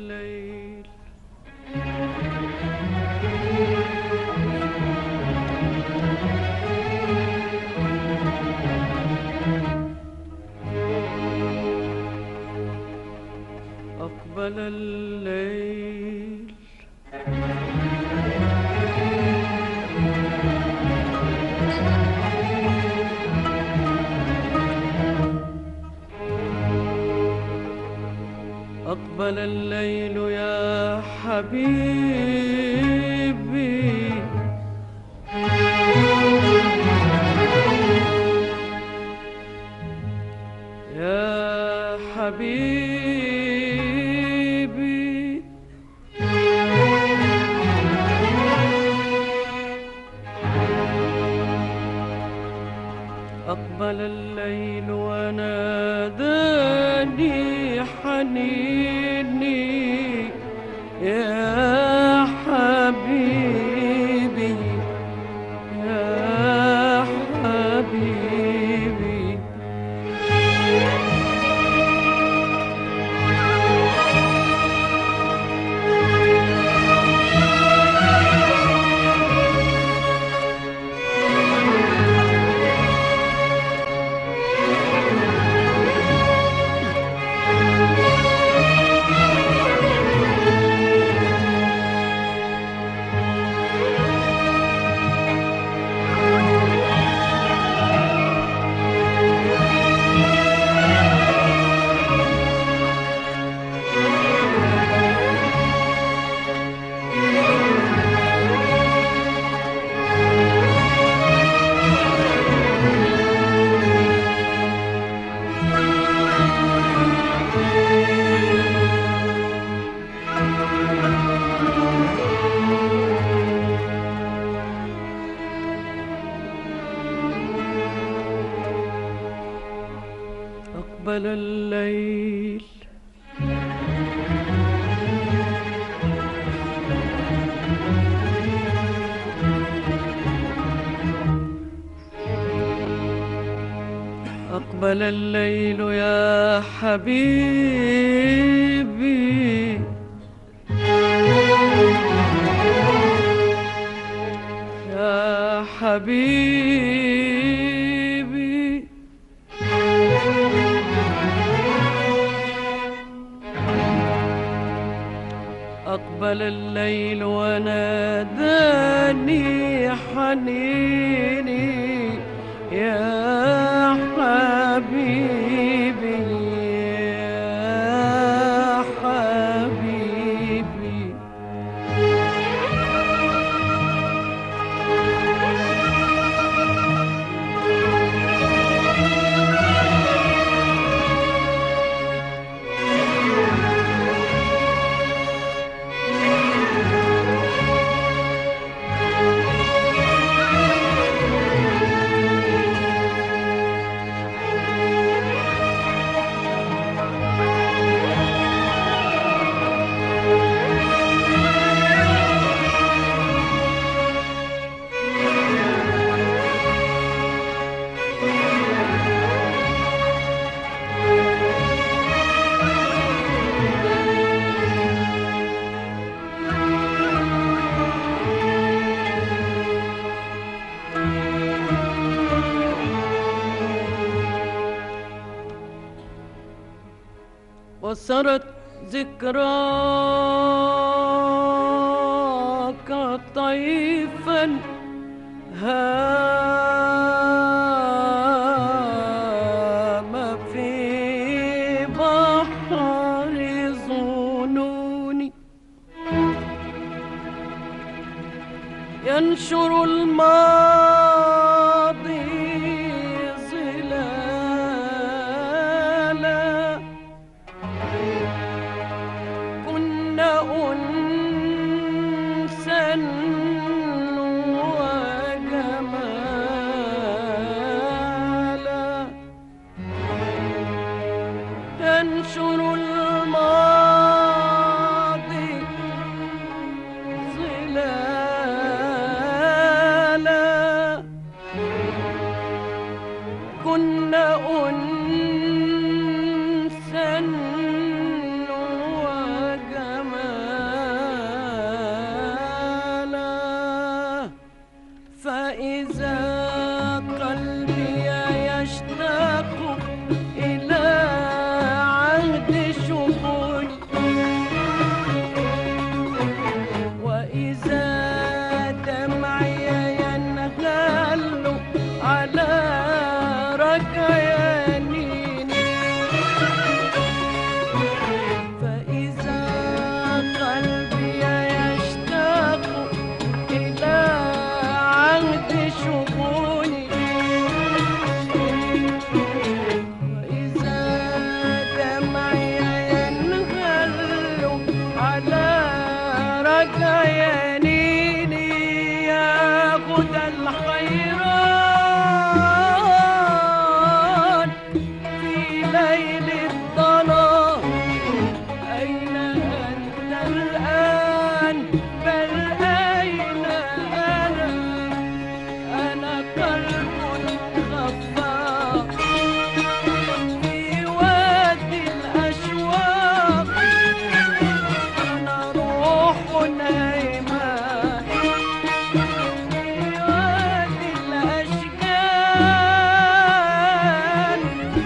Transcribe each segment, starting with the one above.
الليل. أقبل الليل. أقبل الليل يا حبيبي، يا حبيبي، أقبل الليل وناداني حنيني يا حبيبي، يا حبيبي. أقبل الليل. أقبل الليل يا حبيبي، يا حبيبي. أقبل الليل وناداني حنيني يا حبيبي، يا حبيبي. وسرت ذكراك طيفا هام في بحر ظنوني، ينشر الماضي ظلالا. كنا أنسا وجمالا، تنشر الماضي ظلالا. كنا أنسا وجمالا. على رجع يميني ياخد الحيران في ليل الظلام. أين أنت الآن؟ بل أين أنا؟ أنا قلب خفاق في وادي الأشواق. أنا روح نايمة في وادي الأشجان.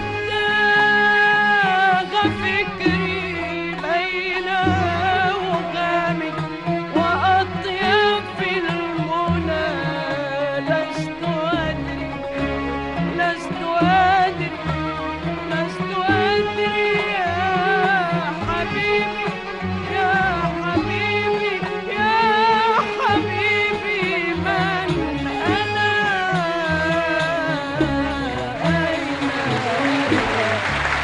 تاه فكري بين أوهامي وأطيب في المنى. لست أدري لست أدري لست أدري يا حبيبي يا حبيبي يا حبيبي من أنا؟ أين أنا؟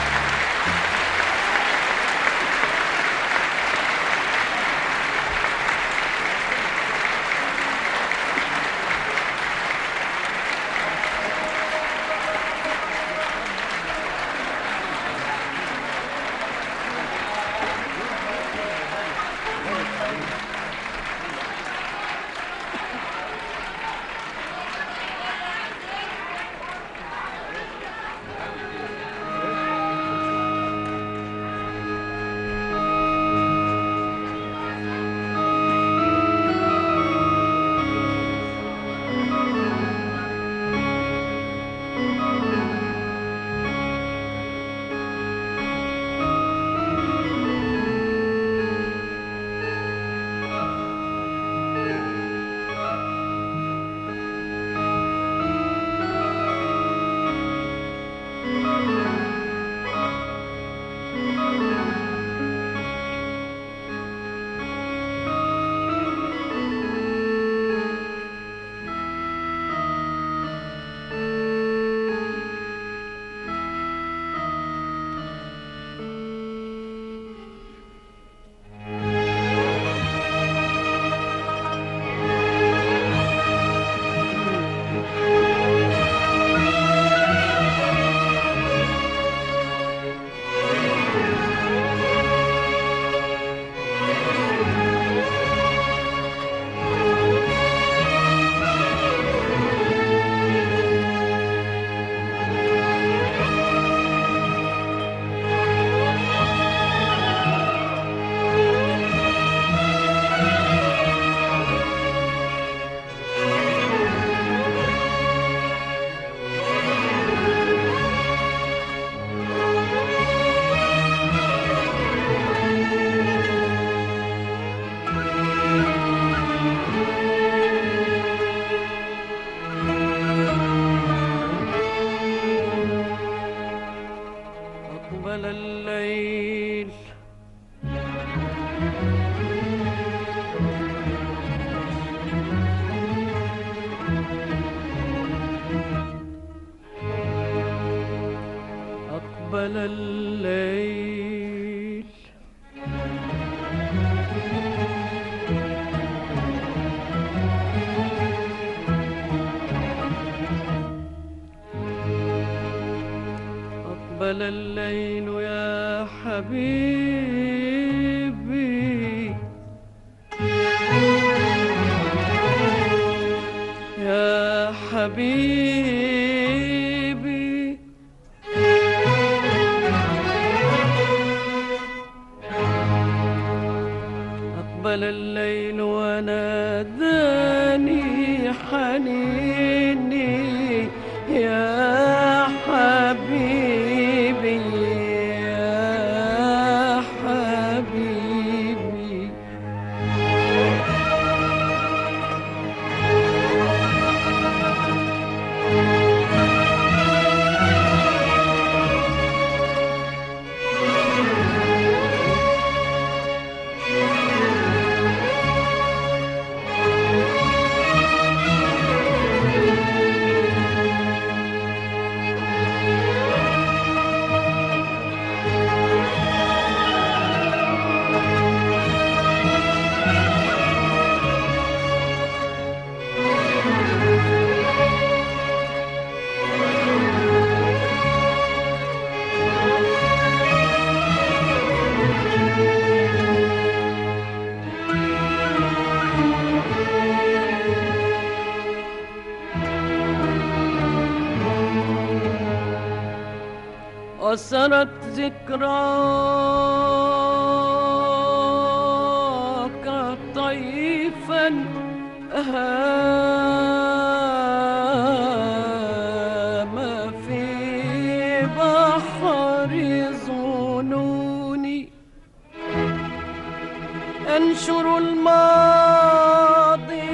أقبل الليل أقبل الليل أقبل الليل يا حبيبي يا حبيبي. أقبل الليل وناداني حنيني يا حبيبي يا حبيبي. وسرت ذكراك طيفا هام في بحر ظنوني أنشر الماضي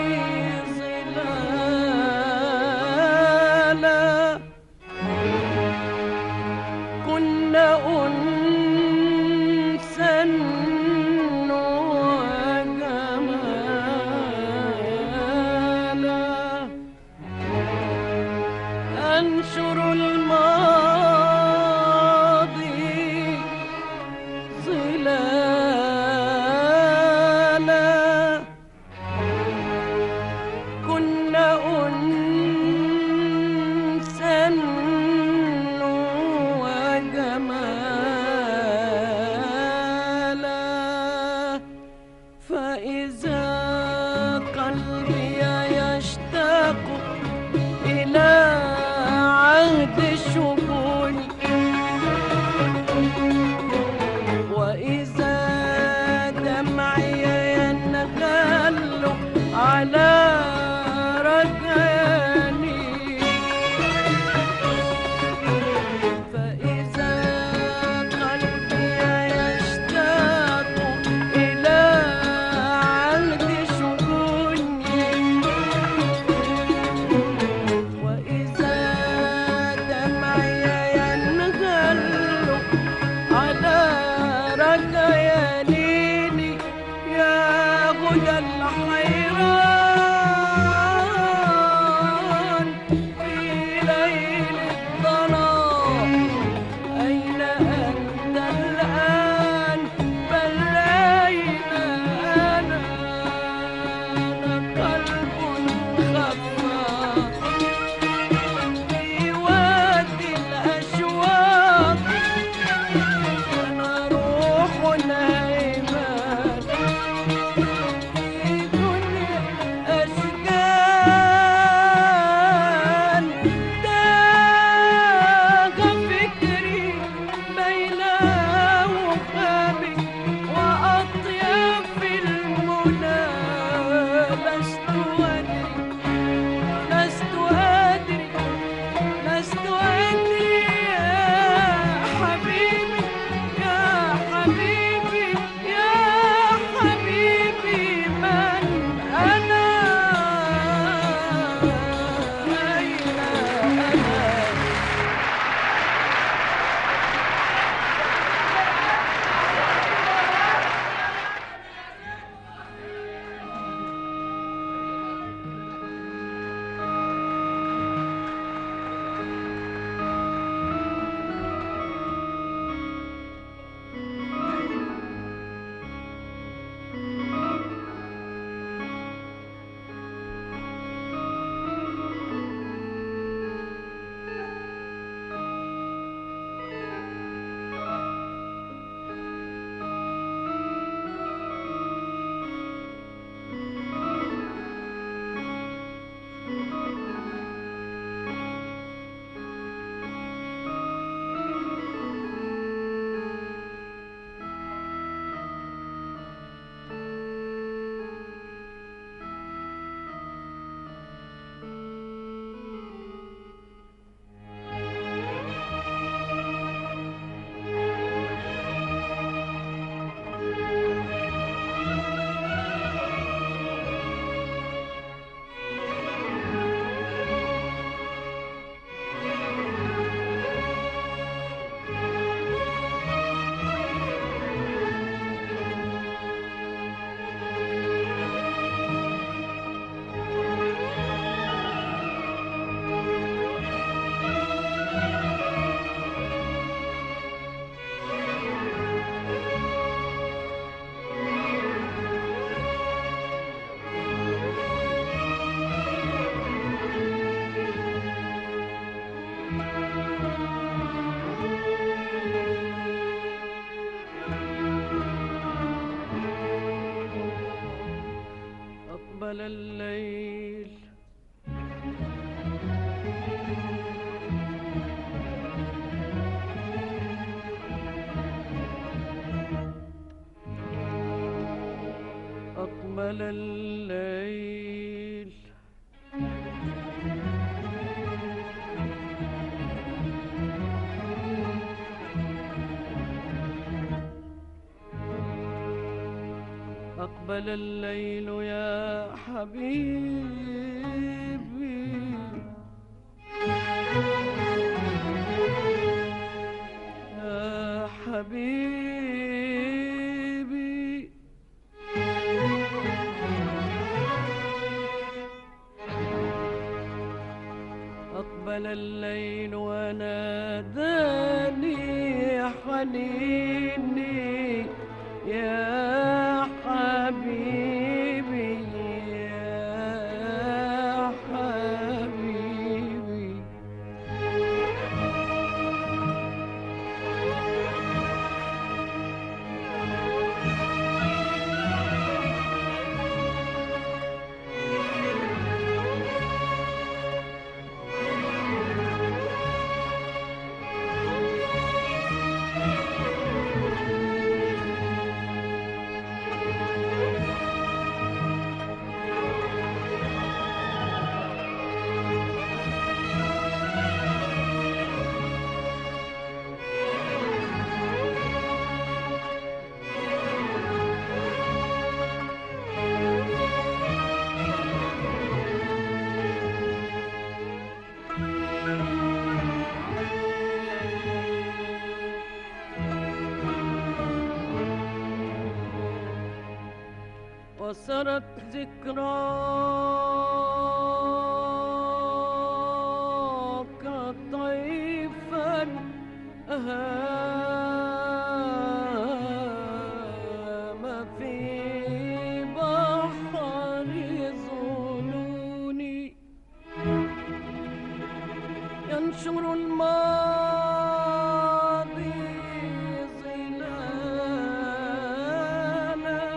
ظلالا كنا أنسا وجمالا أنشر الماضي ظلالا كنا أنسا وجمالا فإذا قلبي يشتاق إلى عهد الشجون وإذا دمعي ينغل على ركاني فإذا قلبي يشتاق إلى عهد شجوني وإذا دمعي ينغل على ركيانيني يا هدى الحيران في ليل الظلام أين أنت الآن بل أين أنا قلب خفى في وادي الأشواق أنا روح هيمان في دنيا أشجان تاه فكري بين وخامي وأطياف المنى لست أدري لست أدري لست أدري يا حبيبي يا حبيبي يا حبيبي من أنا أين أنا أقبل الليل أقبل الليل أقبل الليل يا حبيبي يا حبيبي أقبل الليل وناداني حنيني يا حبيبي يا حبيبي وسرت ذكراك طيفا هام في بحر ظنوني ينشر الماضي ظلالا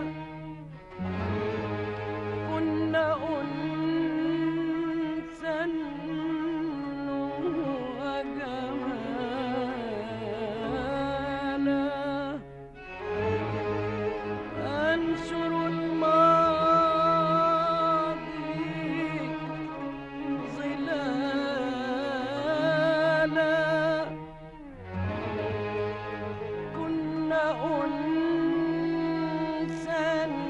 كنا أنسا وجمالا أنشر الماضي ظلالا كنا أنسا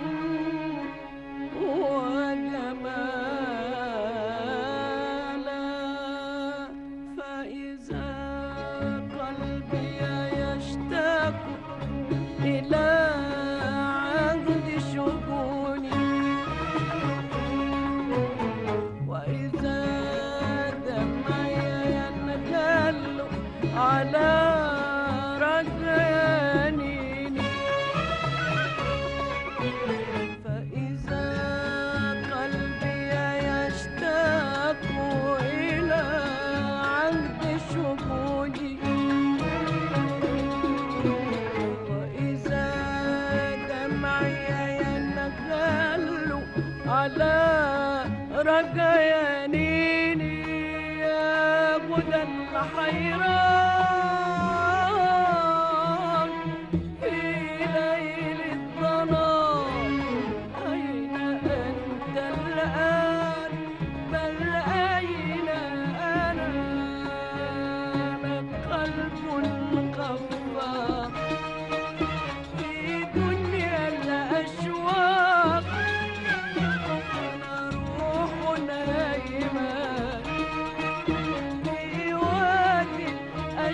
وجمالا فإذا قلبي يشتاق إلى عهد شجوني وإذا دمعي ينهل على رجاني فإذا قلبي يشتاق إلى عهد شجوني وإذا دمعي ينهل على رجاني يا غدا الحيران في ليل الظلام أين أنت الآن بل أين أنا قلب خفاق في دنيا الأشواق أنا روح نايمة في وادي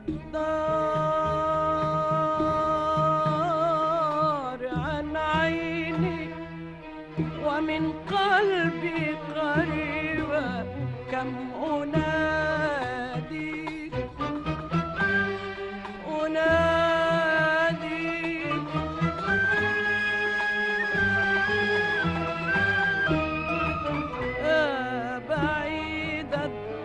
الدار عن عيني ومن قلبي قريبة كم أناديك أناديك يا بعيد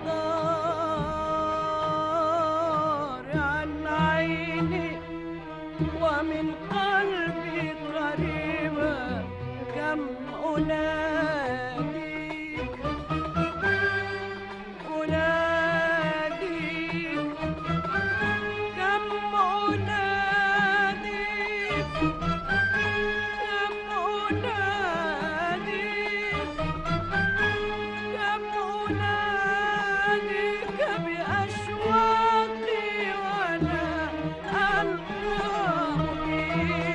الدار عن عيني ومن قلبي قريبة كم أناديك أناديك كم أناديك كم أناديك كم أناديك بأشواقي ولا ألقى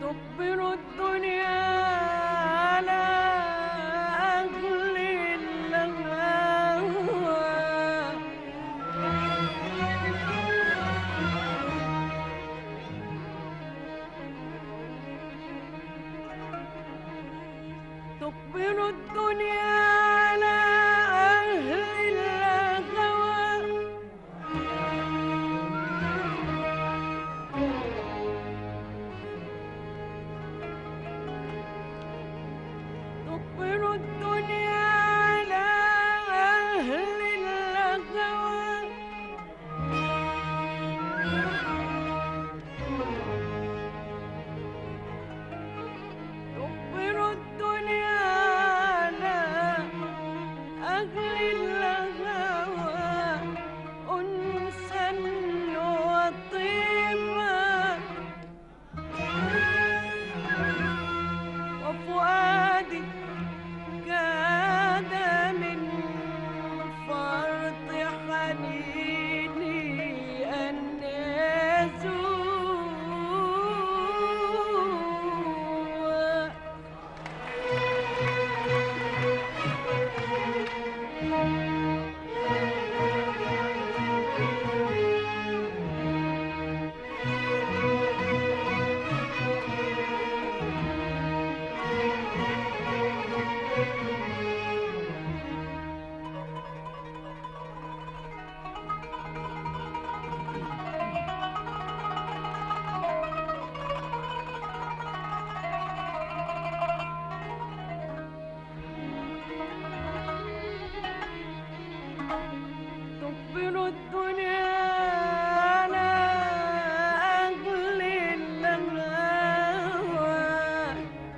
تقبل الدنيا على أهل الهوى تقبل الدنيا على أهل الهوى تقبل الدنيا على أهل الهوى تقبل الدنيا على أهل الهوى أنسا وطيبا وفؤادي كاد من فرط حنيني أن يزول تقبل الدنيا على أهل الهوى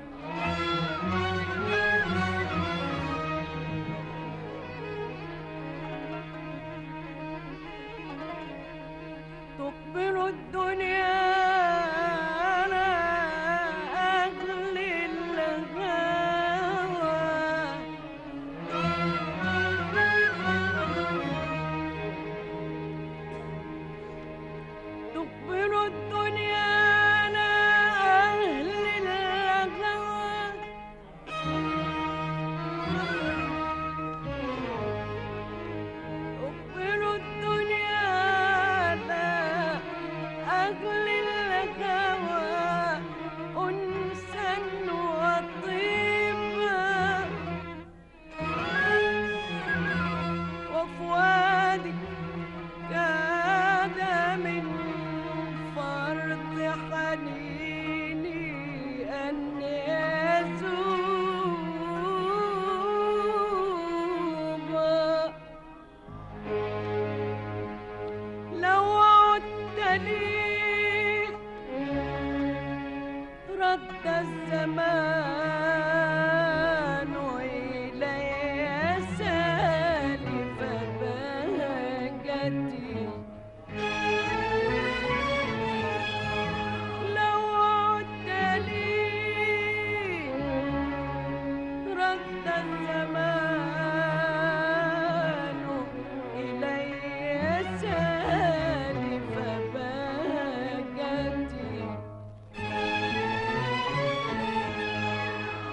تقبل الدنيا على أهل الهوى تقبل الدنيا على أهل الهوى تقبل الدنيا على أهل الهوى أنسا وطيبا وفؤادي كاد من فرط حنيني أن يذوب لو عدت لي رد الزمان إلي سالف بهجتي لو عدت لي رد الزمان إلي سالف بهجتي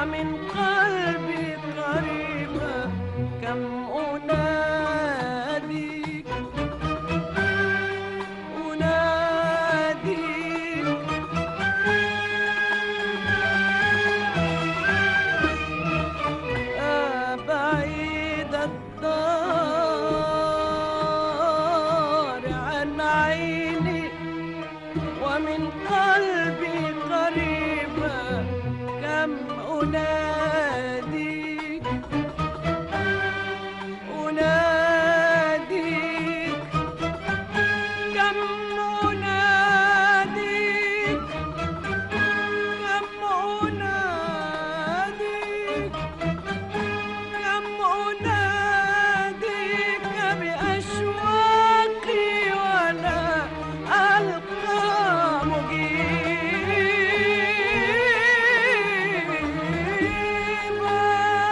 ومن قلبي قريبة كم أناديك بعيد الدار عن عيني ومن قلبي قريبة كم أناديك كم أناديك بأشواقي ولا ألقى مجيبا.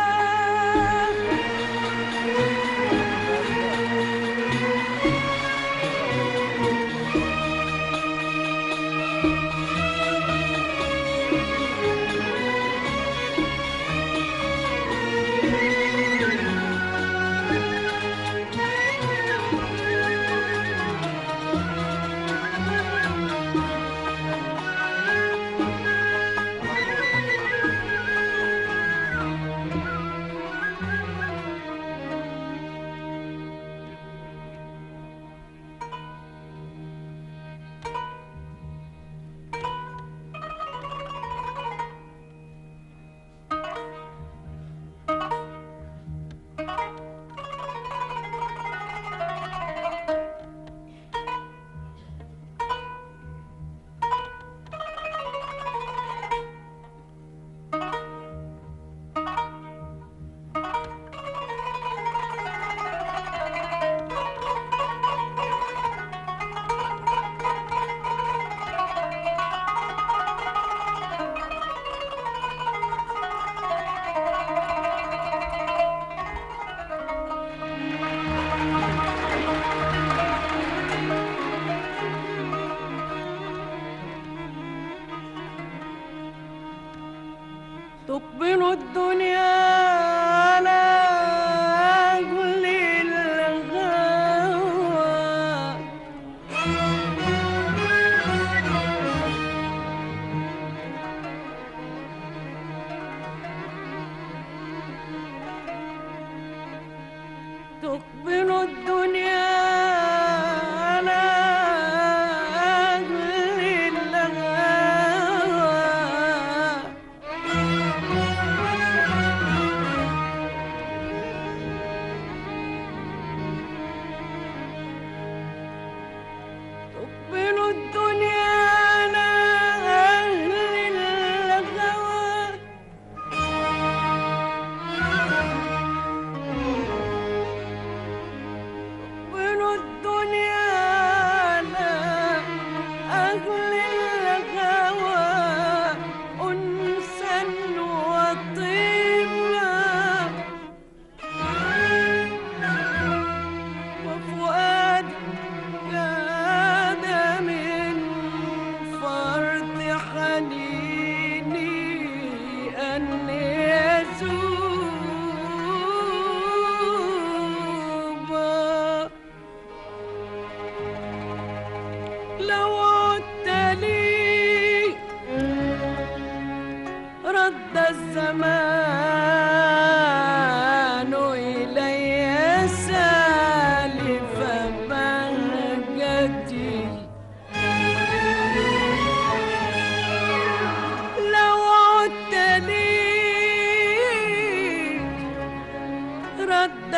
تقبل الدنيا على أهل الغوى تقبل الدنيا على أهل الغوى تقبل الدنيا على أهل الغوى تقبل الدنيا على أهل الغوى أنسا وطيبا وفؤادي كاد من فرط حنيني أن يذوبا. لو عدت لي رد الزمان إلي سالف بهجتي. لو عدت لي رد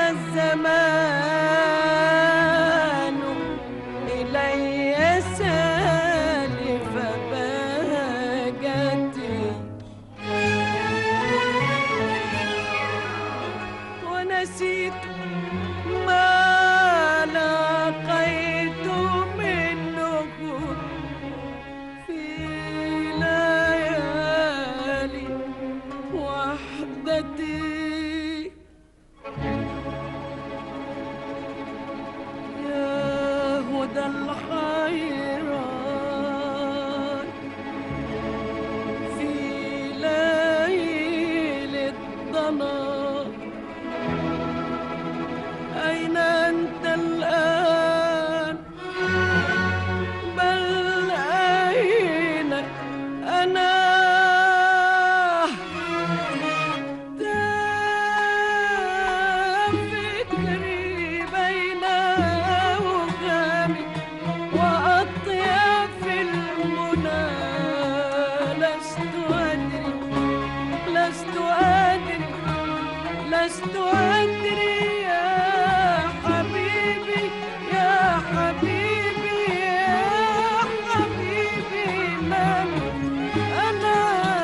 الزمان إلي سالف بهجتي. لست أدري لست أدري يا حبيبي يا حبيبي يا حبيبي من أنا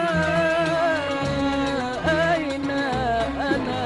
أين أنا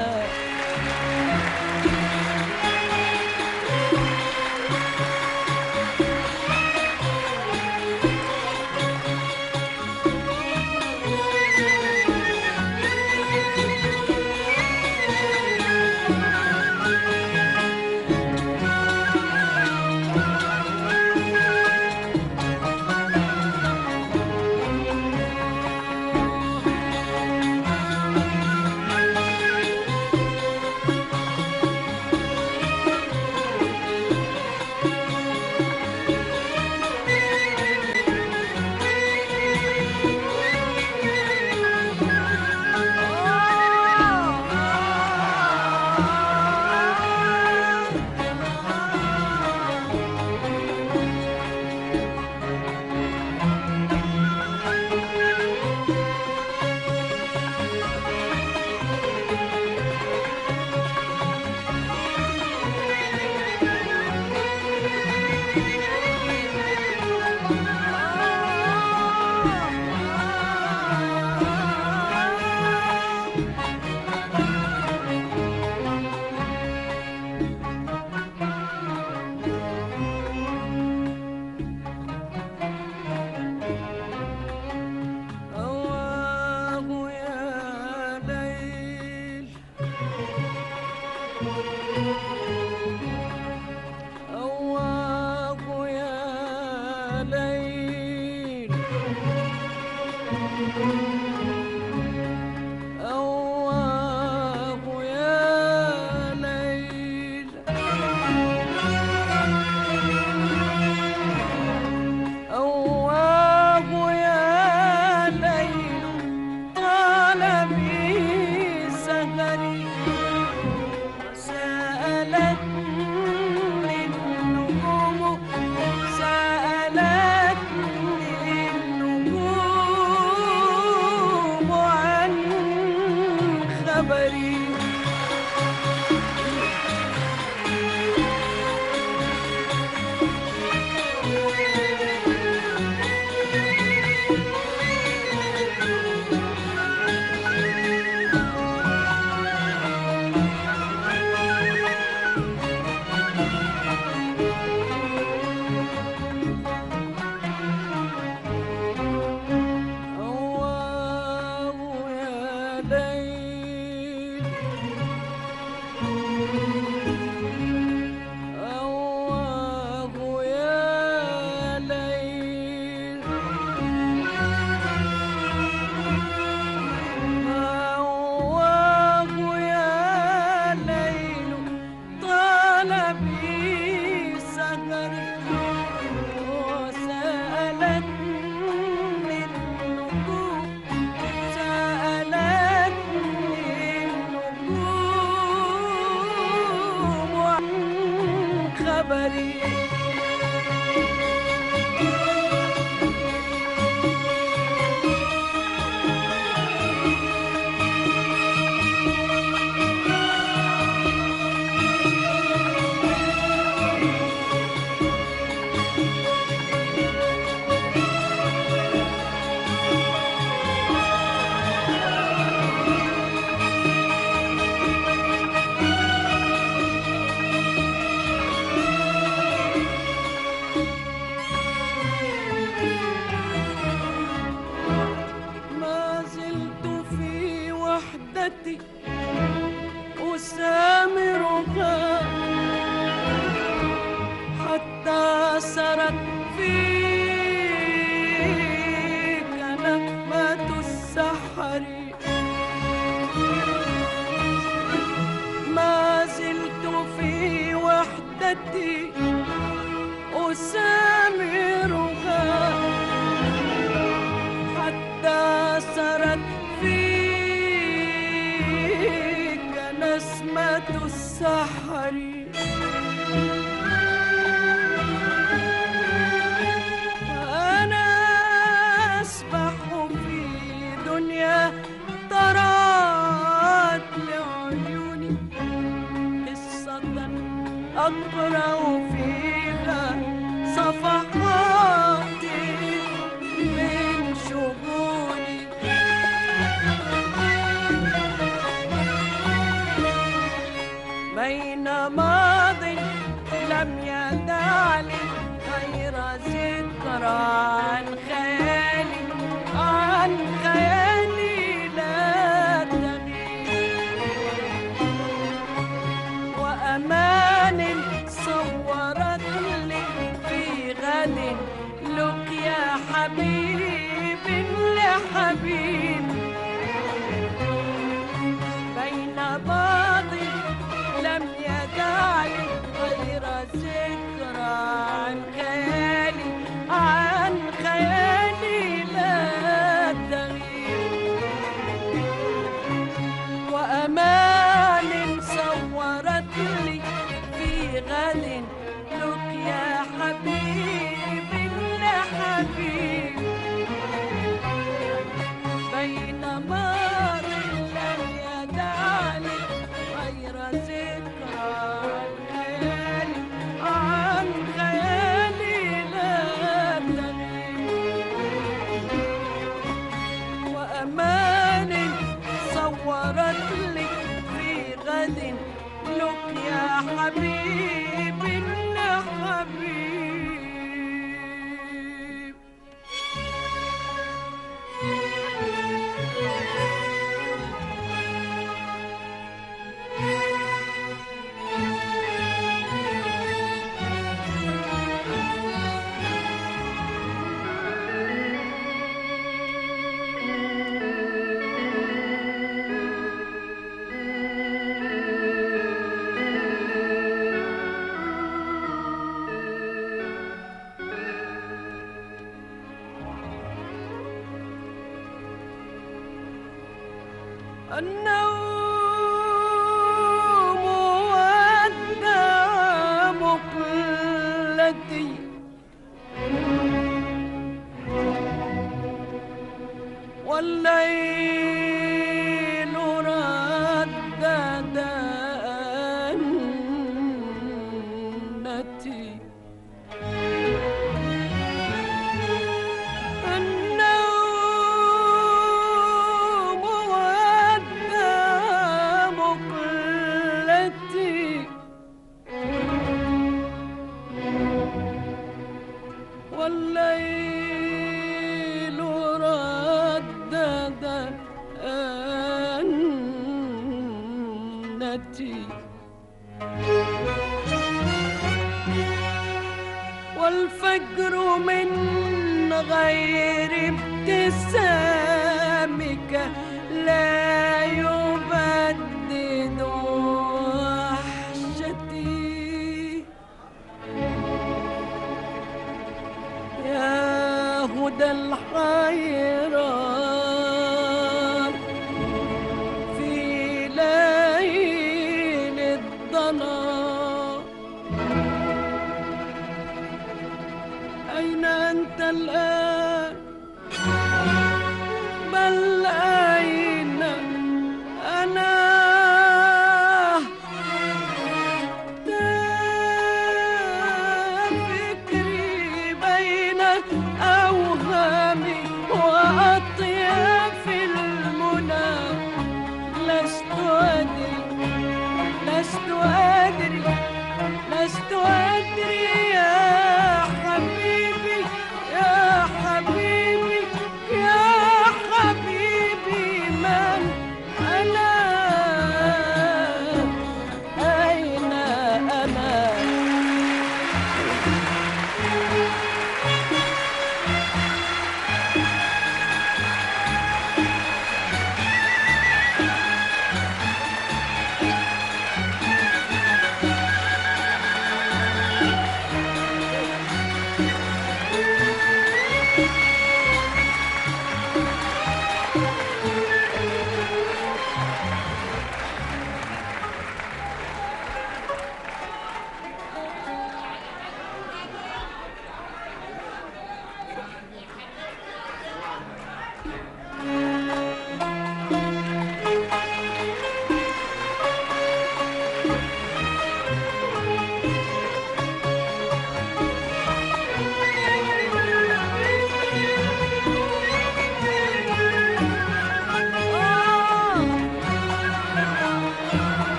أسامرها حتى سرت فيك نغمة السحر. ما زلت في وحدتي أسامرها حتى سرت فيك نسمة السحر. أنا أسبح في دنيا ترى أقرأ فيها صفحاتي من شجوني. بين ماض لم يدع لي غير ذكرى عن خيالي، عن خيالي لا تغيب، وأمان صورت لي في غد لقيا حبيب لحبيب. بين ماضي لم يدع لي غير ذكرى عن خيالي، عن خيالي لا تغيب، وأمان صورت لي في غد لقيا حبيب لحبيب. بين ماض لم يدع لي غير ذكرى عن خيالي، عن خيالي لا تغيب، وأمان صورت لي في غد لقيا حبيب لحبيب. النوم ودع مقلتي، والليل ردد أنتي. والليل ردد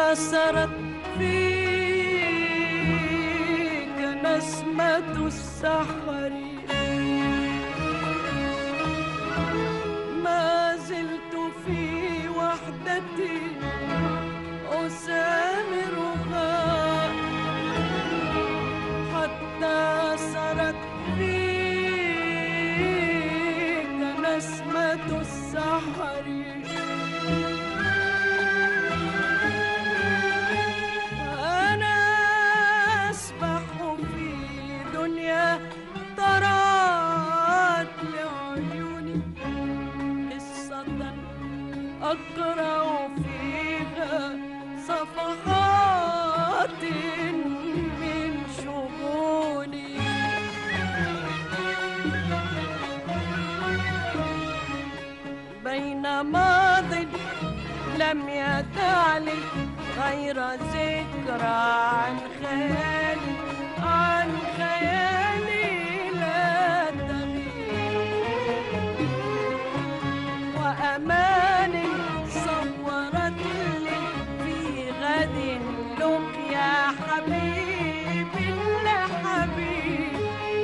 سرت فيك نسمة السحر، ما زلت في وحدتي أسامرها، حتى سرت فيك نسمة السحر. أنا أسبح في دنيا طرات لعيوني، قصة أقرأ فيها صفحات من شؤوني. بين ماض لم يدع لي غير ذكرى عن خيالي، عن خيالي لا تغيب، وأمان صورت لي في غد لقيا حبيب لحبيب.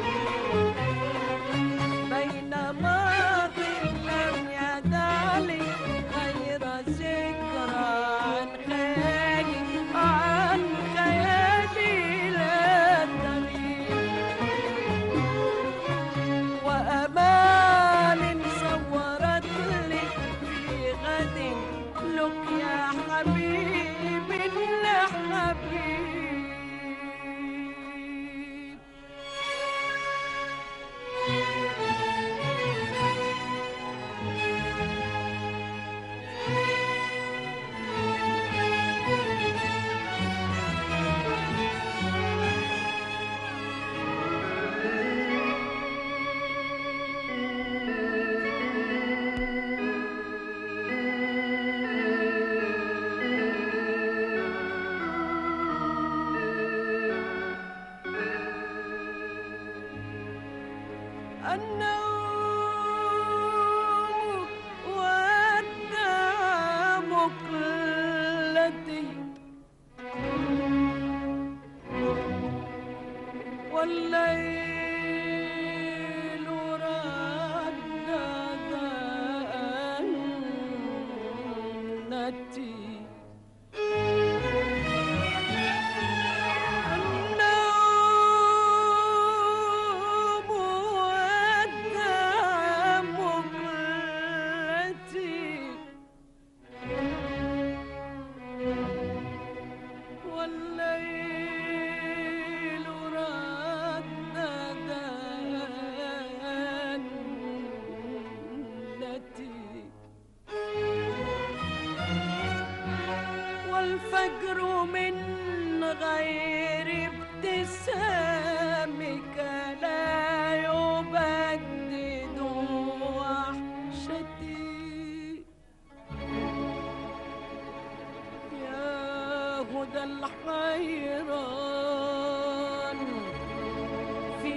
بين ماض لم يدع لي غير ذكرى عن خيالي، عن خيالي لا تغيب، وأمان صورت لي في غد لقيا حبيب لحبيب. النوم ودع مقلتي، والليل ردد أنتي. والليل ردد أنتي، والفجر من غير ابتسامك لا يبدد وحشتي. يا هدى الحيران في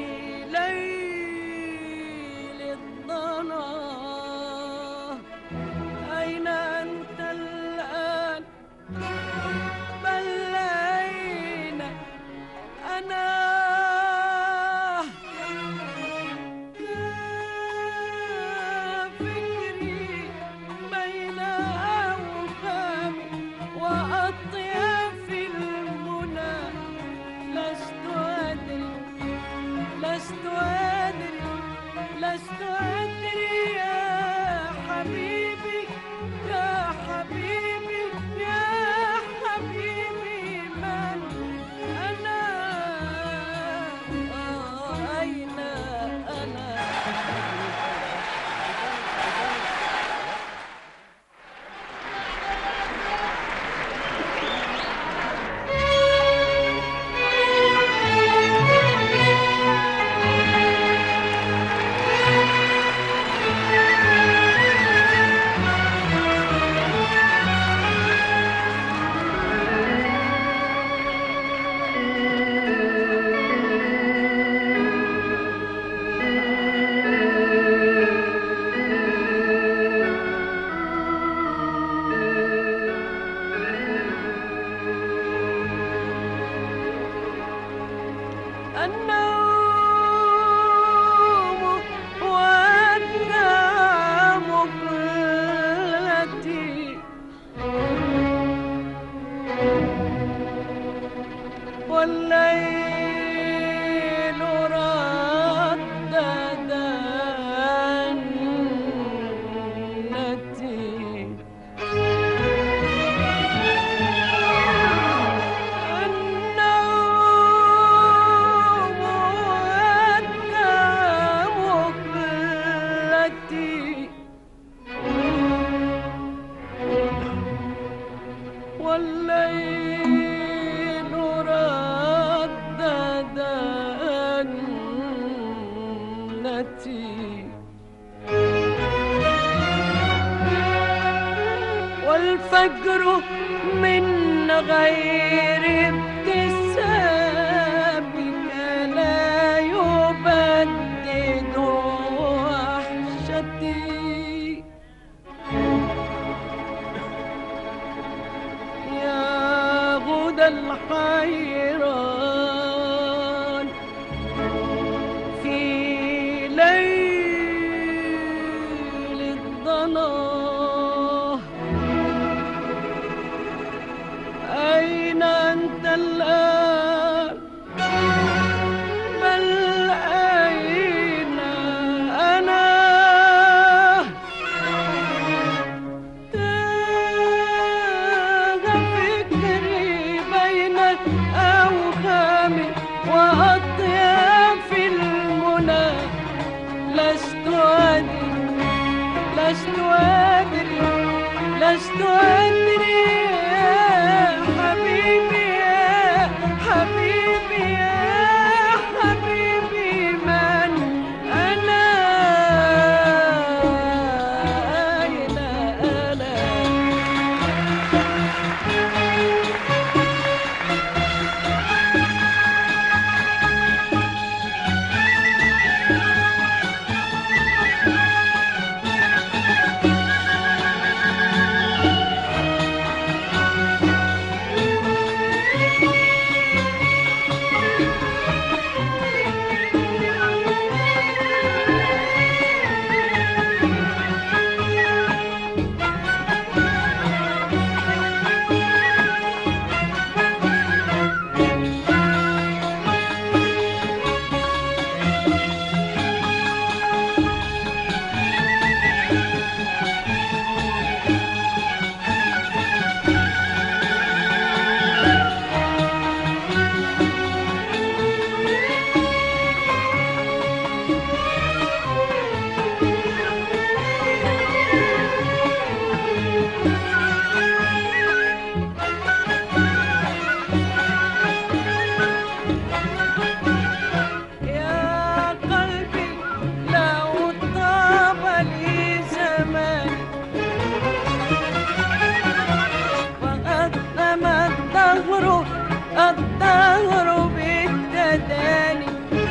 ليل الضنا، أين أنت الآن؟ بل أين أنا؟ يا فكري بين أوهامي وأطياف المنى، النوم ودع مقلتي والليل ردد أنتي النوم ودع مقلتي والليل ردد أنتي والفجر من غير ابتسامك لا يبدد وحشتي يا غدى الحيران في ليل الظلام أين أنت الآن بل أين أنا تاه فكري بين أوهامي وأطياف المنى لست أدري لست أدري لست أدري يا حبيبي يا حبيبي يا حبيبي من أنا أين أنا يا قلبي لو طاب لي زمان وأقدم الدهر بالتداني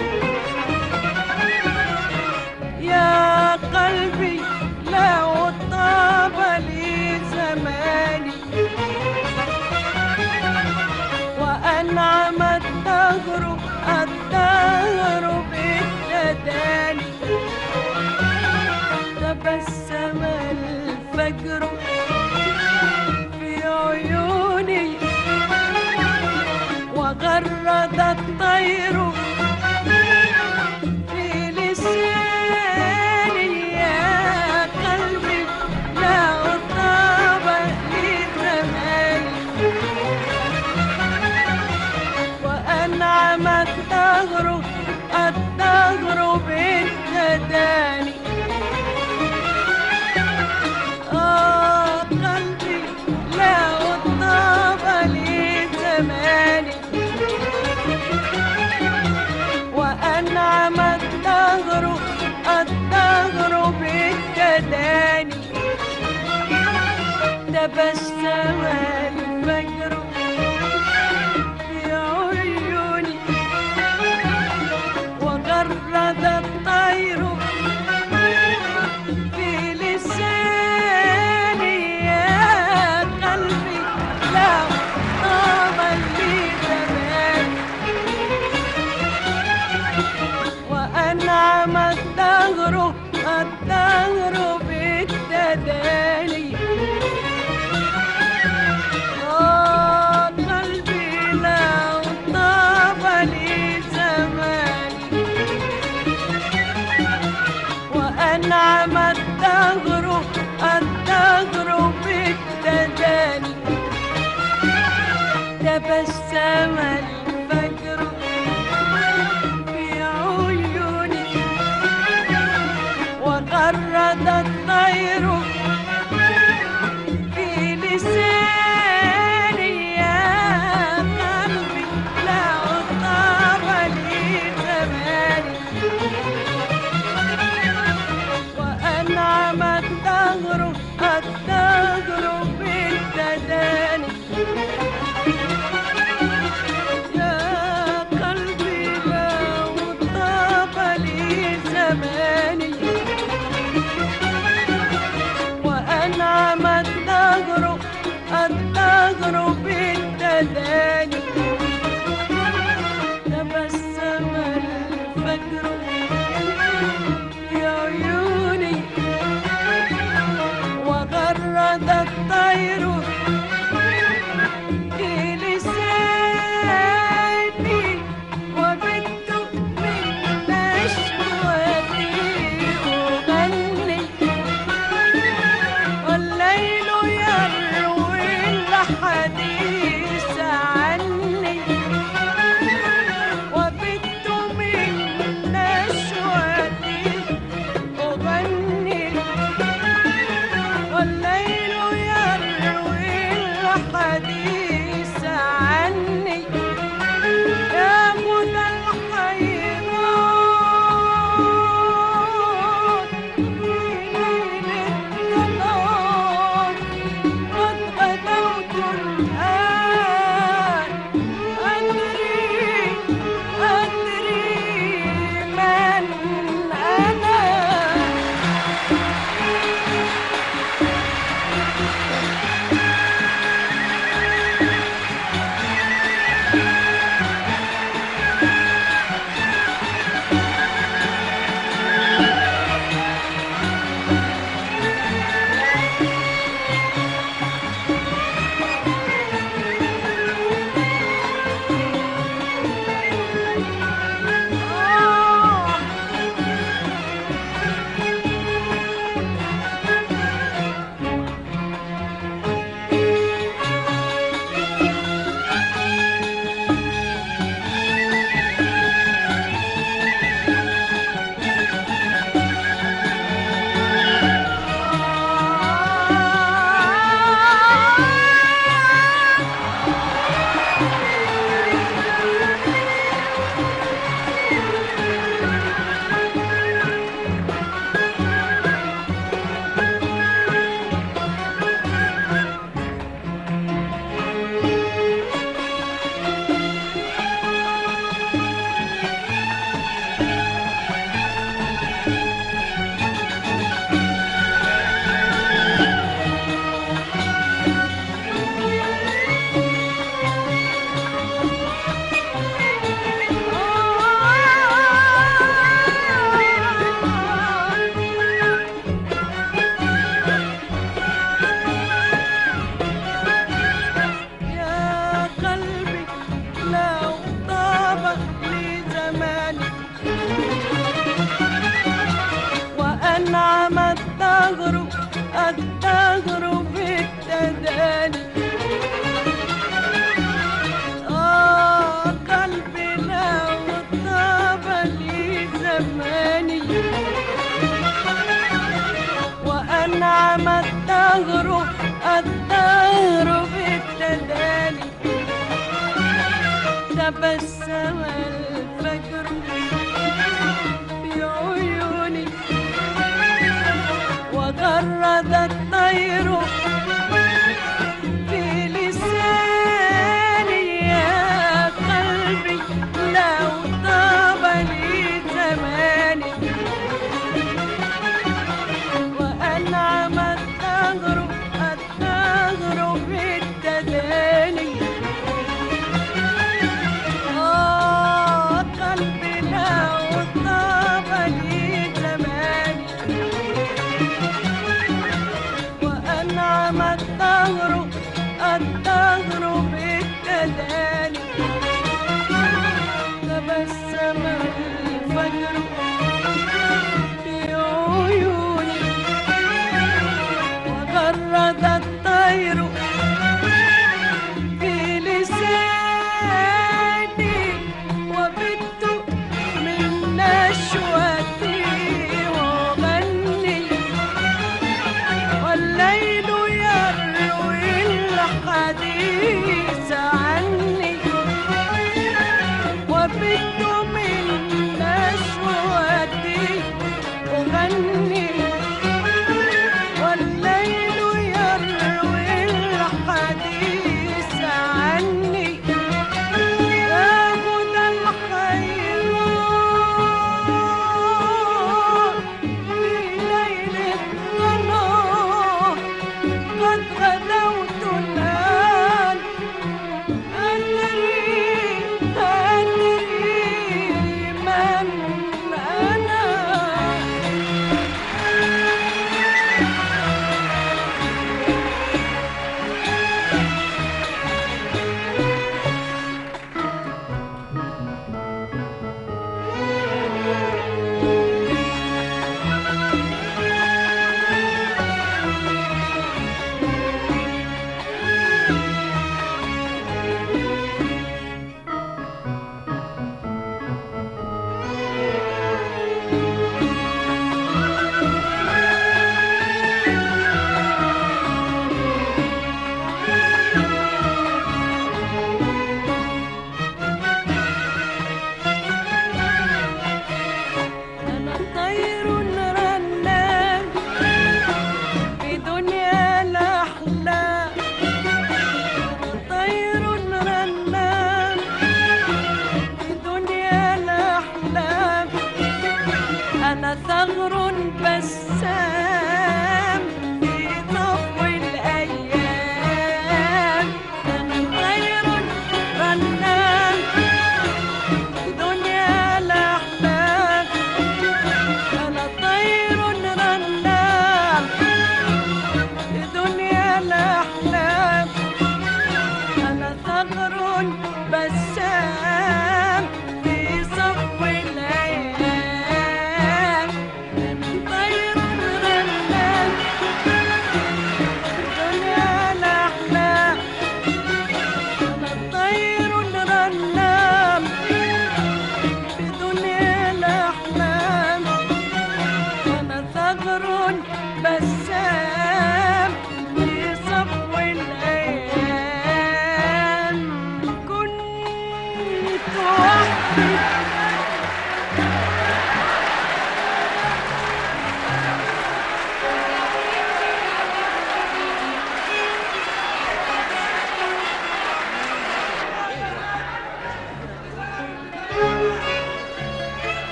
يا قلبي لو طاب لي زماني وأنعم الدهر بالتداني تبسم الفجر في عيوني وغرد الطير في لساني يا قلبي لو طاب لي زماني وأنعم الدهر بالتداني قلبي لو طاب لي زماني وأنعم الدهر بالتداني تبسم الفجر في عيوني وغرد الطير في لساني يا قلبي لو طاب لي زماني تبسم الفجر في عيوني وغرد الطير في لساني يا قلبي لا طاب لي زماني وأنعم الدهر بالتداني يا قلبي لو طاب لي زماني وأنعم الدهر بالتداني تبسم الفجر في عيوني وغرد الطير في لساني وبت من نشوتي أغني والليل يروي الحديث عني وبت من نشوتي أغني والليل يروي الحديث عني يا منى الحيران في ليل الظلام قد غدوت الآن أدري من أنا يا قلبي لو طاب لي زماني وأنعم الدهر بالتداني قلبي لو طاب لي زماني وأنعم الدهر بالتداني تبسم الفجر في عيوني وغرد الطير في لساني يا قلبي لو طاب لي زماني وأنعم الدهر بالتداني قلبي لو طاب لي زماني وأنعم الدهر بالتداني تبسم الفجر في عيوني وغرد الطير في لساني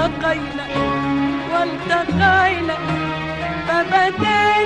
والتقينا فبدينا